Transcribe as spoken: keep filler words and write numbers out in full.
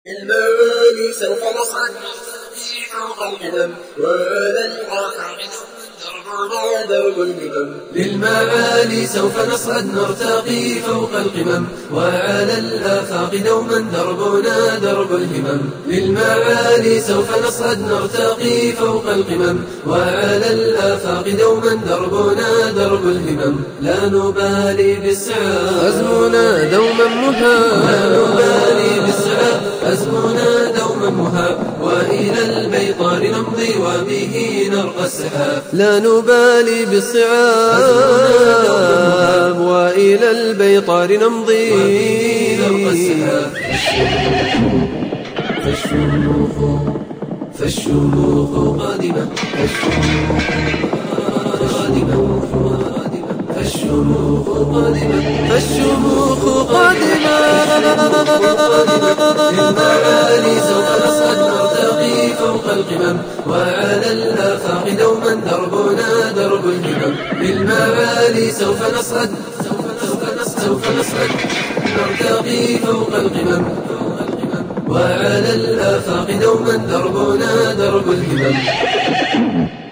المال سوف نصعد فوق القدم ولن نرتقي دربنا درب الهمم. للمعالي سوف نصعد نرتقي فوق القمم وعلى الآفاق دوما دربنا درب الهمم. للمعالي سوف نصعد نرتقي فوق القمم وعلى الآفاق دوما دربنا درب الهمم. لا نبالي بالسعاب عزمنا دوما مهاب، لا نبالي بالسعاب عزمنا دوما مهاب، وإلى البيطار نمضي وبه نرقى السحاب. لا نبالي بالصعاب وإلى البيطار نمضي وبه نرقى السحاب. فالشموخ فالشموخ قادمة فالشموخ قادمة فالشموخ قادمة فالشموخ قادمة. للمعالي سوف نصعد نرتقي فوق القمم وعلى الآفاق دوما دربنا درب الهمم. للمعالي سوف نصعد سوف نصعد نرتقي فوق القمم وعلى الآفاق دوما دربنا درب الهمم.